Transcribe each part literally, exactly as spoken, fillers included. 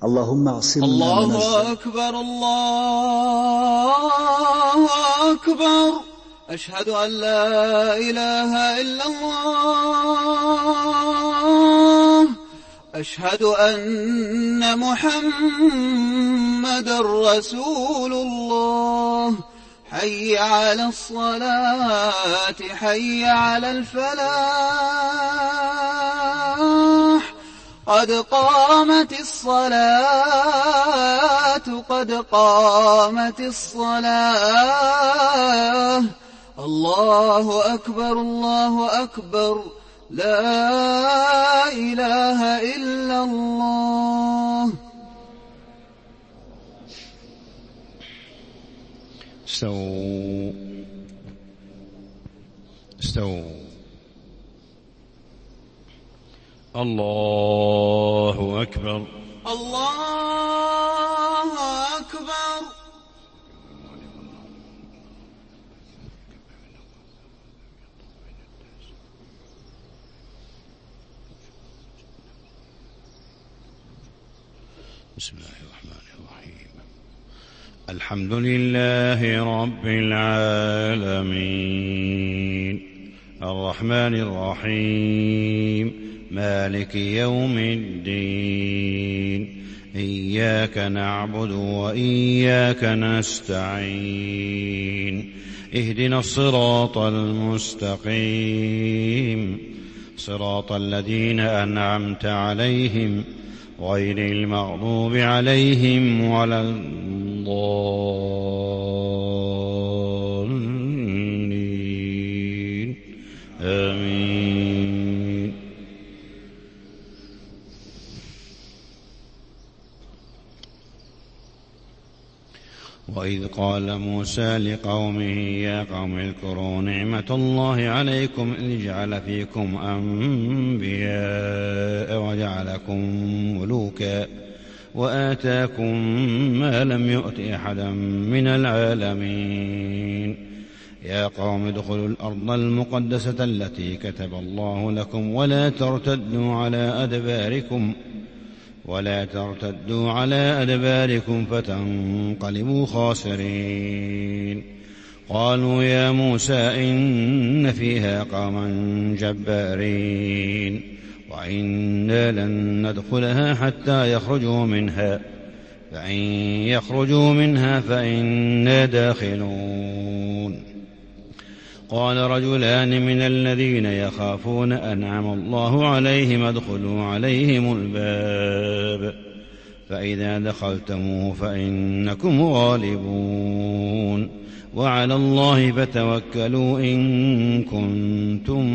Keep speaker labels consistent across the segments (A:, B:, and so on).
A: اللهم اعصمنا من
B: الله أكبر الله أكبر. أشهد أن لا إله إلا الله. أشهد أن محمد رسول الله. حي على الصلاة حي على الفلاح. قد قامت الصلاة قد قامت الصلاة. الله أكبر الله أكبر. لا إله إلا الله.
C: استووا استووا. الله أكبر
B: الله أكبر.
C: بسم الله الرحمن الرحيم. الحمد لله رب العالمين الرحمن الرحيم مالك يوم الدين. إياك نعبد وإياك نستعين. اهدنا الصراط المستقيم صراط الذين أنعمت عليهم غير المغضوب عليهم ولا الضالين. آمين. وإذ قال موسى لقومه يا قوم اذكروا نعمة الله عليكم إذ جعل فيكم أنبياء وجعلكم ملوكا وآتاكم ما لم يؤت أحدا من العالمين. يا قوم ادخلوا الأرض المقدسة التي كتب الله لكم ولا ترتدوا على أدباركم ولا ترتدوا على أدباركم فتنقلبوا خاسرين. قالوا يا موسى إن فيها قوما جبارين وإنا لن ندخلها حتى يخرجوا منها فإن يخرجوا منها فإنا داخلون. قال رجلان من الذين يخافون أنعم الله عليهم ادخلوا عليهم الباب فإذا دخلتموه فإنكم غالبون وعلى الله فتوكلوا إن كنتم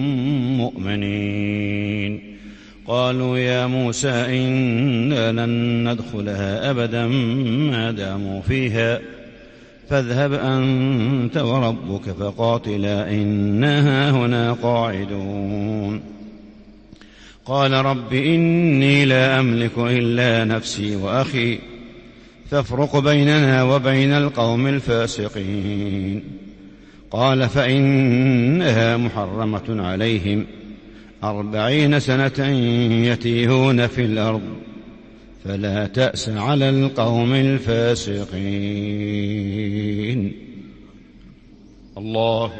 C: مؤمنين. قالوا يا موسى إنا لن ندخلها أبدا ما داموا فيها فاذهب أنت وربك فقاتلا إنا هنا قاعدون. قال رب إني لا أملك إلا نفسي وأخي فافرق بيننا وبين القوم الفاسقين. قال فإنها محرمة عليهم أربعين سنة يتيهون في الأرض فلا تأس على القوم الفاسقين. الله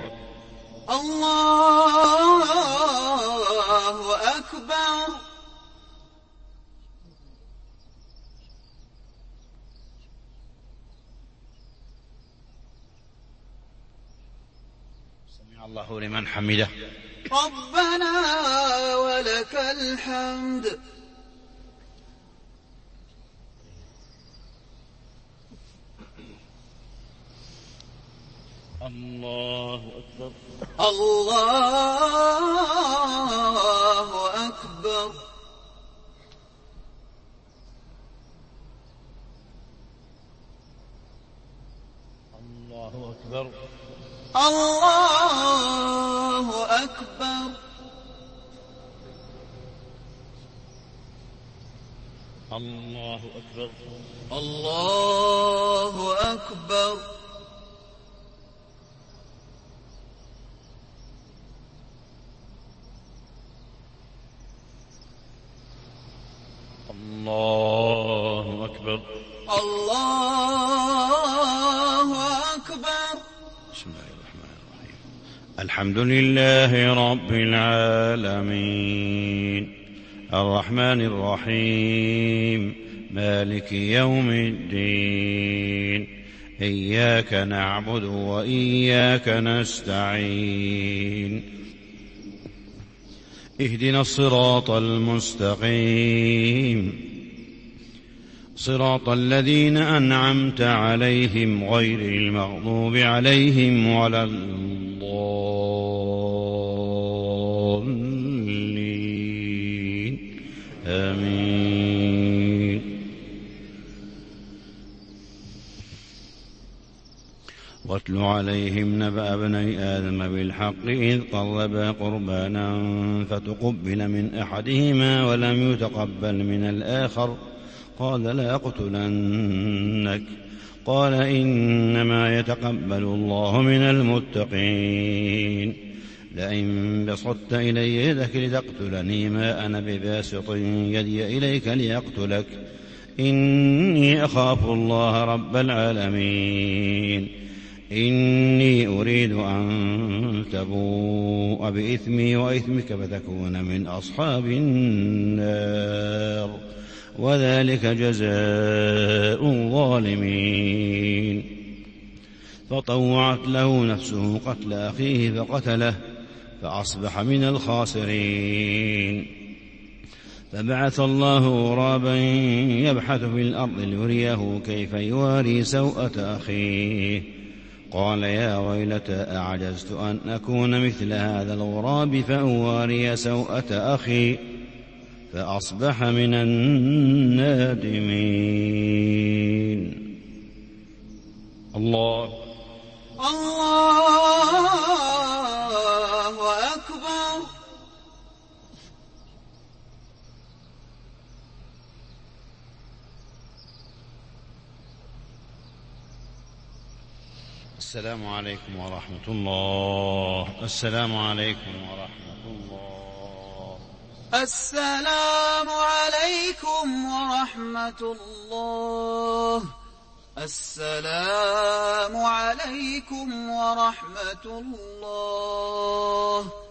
B: الله أكبر.
C: سمع الله لمن حمده.
B: ربنا ولك الحمد.
C: الله أكبر
B: الله أكبر.
C: الله أكبر
B: الله أكبر.
C: الله أكبر
B: الله أكبر.
C: الله أكبر.
B: الله أكبر.
C: بسم الله الرحمن الرحيم. الحمد لله رب العالمين الرحمن الرحيم مالك يوم الدين إياك نعبد وإياك نستعين اهدنا الصراط المستقيم صراط الذين أنعمت عليهم غير المغضوب عليهم ولا الضالين آمين. واتل عليهم نبأ ابني آدم بالحق إذ قربا قربانا فتقبل من أحدهما ولم يتقبل من الآخر قال لأقتلنك قال إنما يتقبل الله من المتقين لئن بسطت إلي يدك لتقتلني ما أنا بباسط يدي إليك لأقتلك إني أخاف الله رب العالمين إني أريد أن تبوء بإثمي وإثمك فتكون من أصحاب النار وذلك جزاء الظالمين. فطوعت له نفسه قتل أخيه فقتله فأصبح من الخاسرين. فبعث الله غرابا يبحث في الأرض ليريه كيف يواري سوءة أخيه قال يا ويلتى أعجزت أن أكون مثل هذا الغراب فأواري سوءة أخي فأصبح من النادمين. الله
B: الله أكبر.
C: السلام عليكم ورحمة الله. السلام عليكم ورحمة الله.
B: السلام عليكم ورحمة الله. السلام عليكم ورحمة الله.